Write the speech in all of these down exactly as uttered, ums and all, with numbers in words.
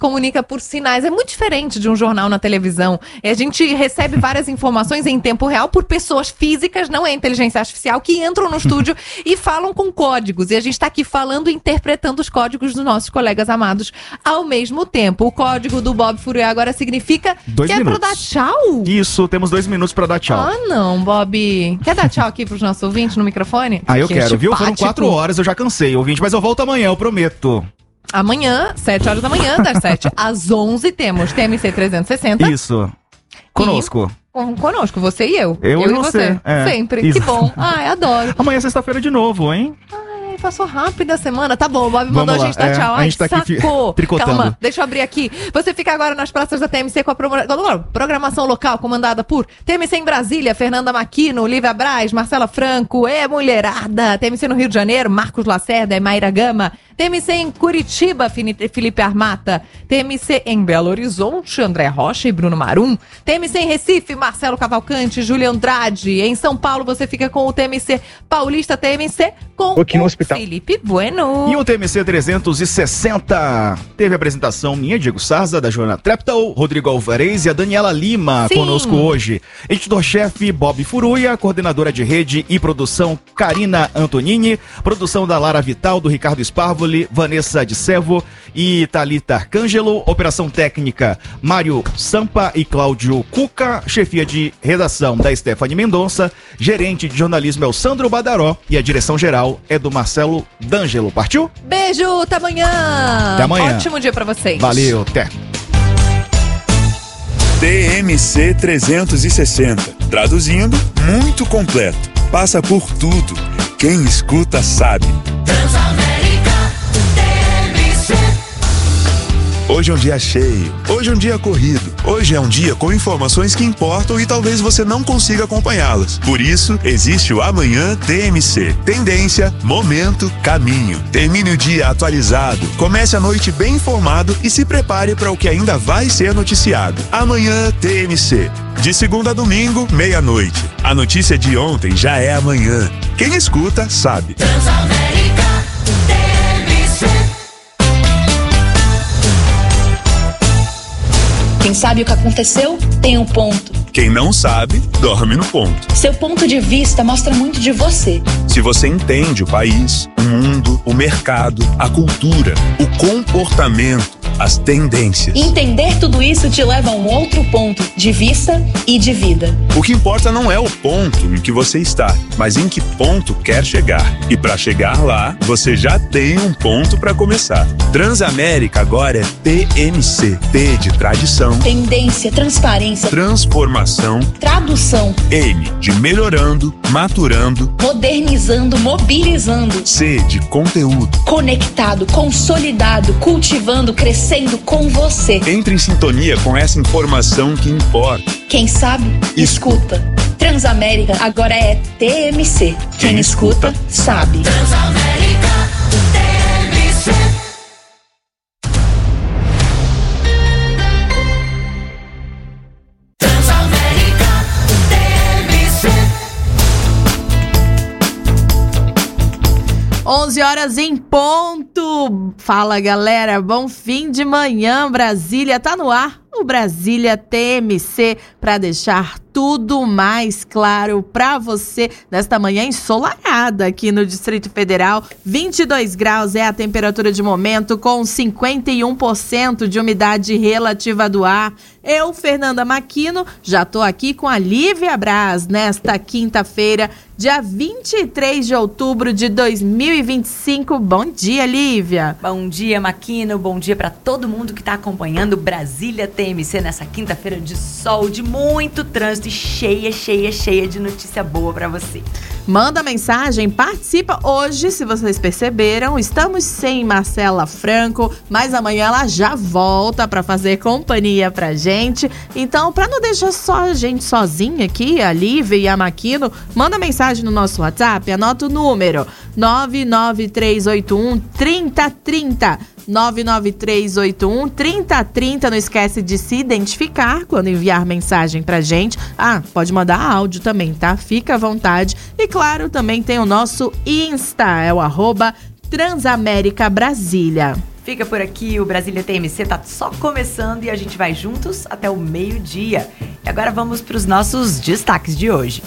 comunica por sinais. É muito diferente de um jornal na televisão. A gente recebe várias informações em tempo real por pessoas físicas, não é inteligência artificial, que entram no estúdio e falam com códigos. E a gente está aqui falando e interpretando os códigos dos nossos colegas amados ao mesmo tempo. O código do Bob Furuya agora significa dois que minutos. é pra dar tchau? Isso, temos dois minutos pra dar tchau. Ah, não, Bob. Quer dar tchau aqui pros nossos ouvintes no microfone? Ah, eu Que quero, viu? antipático. Foram quatro horas, eu já cansei, ouvinte, mas eu volto amanhã, eu prometo. Amanhã, sete horas da manhã, das sete às onze, temos T M C trezentos e sessenta. Isso. Conosco. Com, conosco, você e eu. Eu, eu e você. É, Sempre. isso. Que bom. Ai, adoro. Amanhã é sexta-feira de novo, hein? Ai, passou rápido a semana. Tá bom, o Bob Vamos mandou lá. a gente dar É, tchau. a Ai, gente tá aqui sacou. tricotando. Calma, deixa eu abrir aqui. Você fica agora nas praças da T M C com a pro- programação local comandada por T M C em Brasília, Fernanda Maquino, Lívia Braz, Marcela Franco, é mulherada. T M C no Rio de Janeiro, Marcos Lacerda, Mayra Gama. T M C em Curitiba, Felipe Armata. T M C em Belo Horizonte, André Rocha e Bruno Marum. T M C em Recife, Marcelo Cavalcante, Júlia Andrade. Em São Paulo, você fica com o T M C Paulista, T M C com Aqui no o hospital. Felipe Bueno. E o T M C trezentos e sessenta teve a apresentação minha, Diego Sarza, da Joana Treptow, Rodrigo Alvarez e a Daniela Lima. Sim. Conosco hoje. Editor-chefe Bob Furuya, coordenadora de rede e produção Karina Antonini, produção da Lara Vital, do Ricardo Sparvoli, Vanessa de Servo e Thalita Arcângelo, operação técnica Mário Sampa e Cláudio Cuca, chefia de redação da Stephanie Mendonça, gerente de jornalismo é o Sandro Badaró e a direção geral é do Marcelo D'Angelo. Partiu? Beijo, até amanhã. Até amanhã. Ótimo dia pra vocês. Valeu, até. T M C trezentos e sessenta. Traduzindo, muito completo. Passa por tudo. Quem escuta sabe. Hoje é um dia cheio, hoje é um dia corrido, hoje é um dia com informações que importam e talvez você não consiga acompanhá-las. Por isso, existe o Amanhã T M C. Tendência, momento, caminho. Termine o dia atualizado, comece a noite bem informado e se prepare para o que ainda vai ser noticiado. Amanhã T M C. De segunda a domingo, meia-noite. A notícia de ontem já é amanhã. Quem escuta, sabe. Quem sabe o que aconteceu, tem um ponto. Quem não sabe, dorme no ponto. Seu ponto de vista mostra muito de você. Se você entende o país, o mundo, o mercado, a cultura, o comportamento, as tendências. Entender tudo isso te leva a um outro ponto de vista e de vida. O que importa não é o ponto em que você está, mas em que ponto quer chegar. E para chegar lá, você já tem um ponto para começar. Transamérica agora é T M C. T de tradição. Tendência, transparência, Transformação. tradução, M de melhorando, maturando. modernizando, mobilizando, C de conteúdo. conectado, consolidado, cultivando, crescendo com você. Entre em sintonia com essa informação que importa. Quem sabe, escuta. Transamérica agora é T M C. Quem, Quem escuta, escuta, sabe. onze horas em ponto. Fala, galera. Bom fim de manhã. Brasília tá no ar. O Brasília T M C para deixar tudo mais claro para você nesta manhã ensolarada aqui no Distrito Federal. vinte e dois graus é a temperatura de momento, com cinquenta e um por cento de umidade relativa do ar. Eu, Fernanda Maquino, já tô aqui com a Lívia Braz nesta quinta-feira, dia vinte e três de outubro de dois mil e vinte e cinco. Bom dia, Lívia. Bom dia, Maquino. Bom dia para todo mundo que está acompanhando Brasília T M C nessa quinta-feira de sol, de muito trânsito e cheia, cheia, cheia de notícia boa para você. Manda mensagem, participa. Hoje, se vocês perceberam, estamos sem Marcela Franco, mas amanhã ela já volta para fazer companhia pra gente. Então, para não deixar só a gente sozinha aqui, a Lívia e a Maquino, manda mensagem no nosso WhatsApp, anota o número nove nove três oito um, três zero três zero. nove nove três oito um, três zero três zero. Não esquece de se identificar quando enviar mensagem pra gente. Ah, pode mandar áudio também, tá? Fica à vontade. E claro, também tem o nosso Insta, é o arroba Transamérica Brasília. fica por aqui. O Brasília T M C tá só começando e a gente vai juntos até o meio-dia. E agora vamos para os nossos destaques de hoje.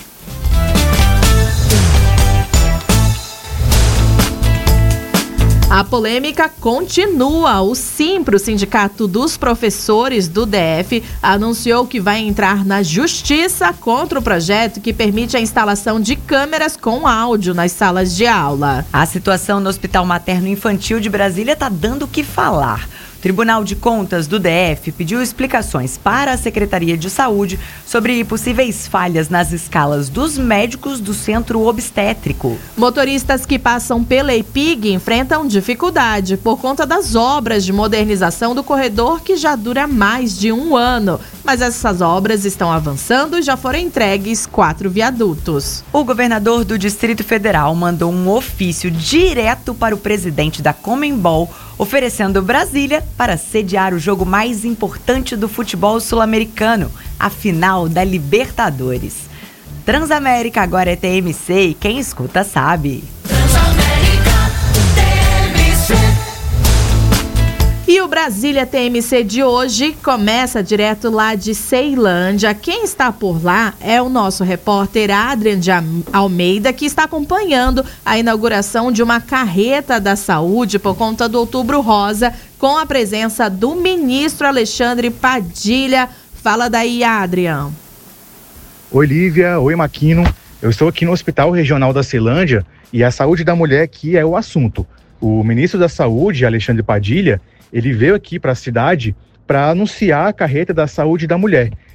A polêmica continua. O Simpro, Sindicato dos Professores do D F, anunciou que vai entrar na justiça contra o projeto que permite a instalação de câmeras com áudio nas salas de aula. A situação no Hospital Materno Infantil de Brasília está dando o que falar. O Tribunal de Contas do D F pediu explicações para a Secretaria de Saúde sobre possíveis falhas nas escalas dos médicos do centro obstétrico. Motoristas que passam pela E P I G enfrentam dificuldade por conta das obras de modernização do corredor que já dura mais de um ano. Mas essas obras estão avançando e já foram entregues quatro viadutos. O governador do Distrito Federal mandou um ofício direto para o presidente da Conmebol, oferecendo Brasília para sediar o jogo mais importante do futebol sul-americano, a final da Libertadores. Transamérica agora é T M C e quem escuta sabe. Transamérica T M C. E o Brasília T M C de hoje começa direto lá de Ceilândia. Quem está por lá é o nosso repórter Adrian de Almeida, que está acompanhando a inauguração de uma carreta da saúde por conta do Outubro Rosa, com a presença do ministro Alexandre Padilha. Fala daí, Adrian. Oi, Lívia. Oi, Maquino. Eu estou aqui no Hospital Regional da Ceilândia e a saúde da mulher aqui é o assunto. O ministro da Saúde, Alexandre Padilha, ele veio aqui para a cidade para anunciar a carreta da saúde da mulher.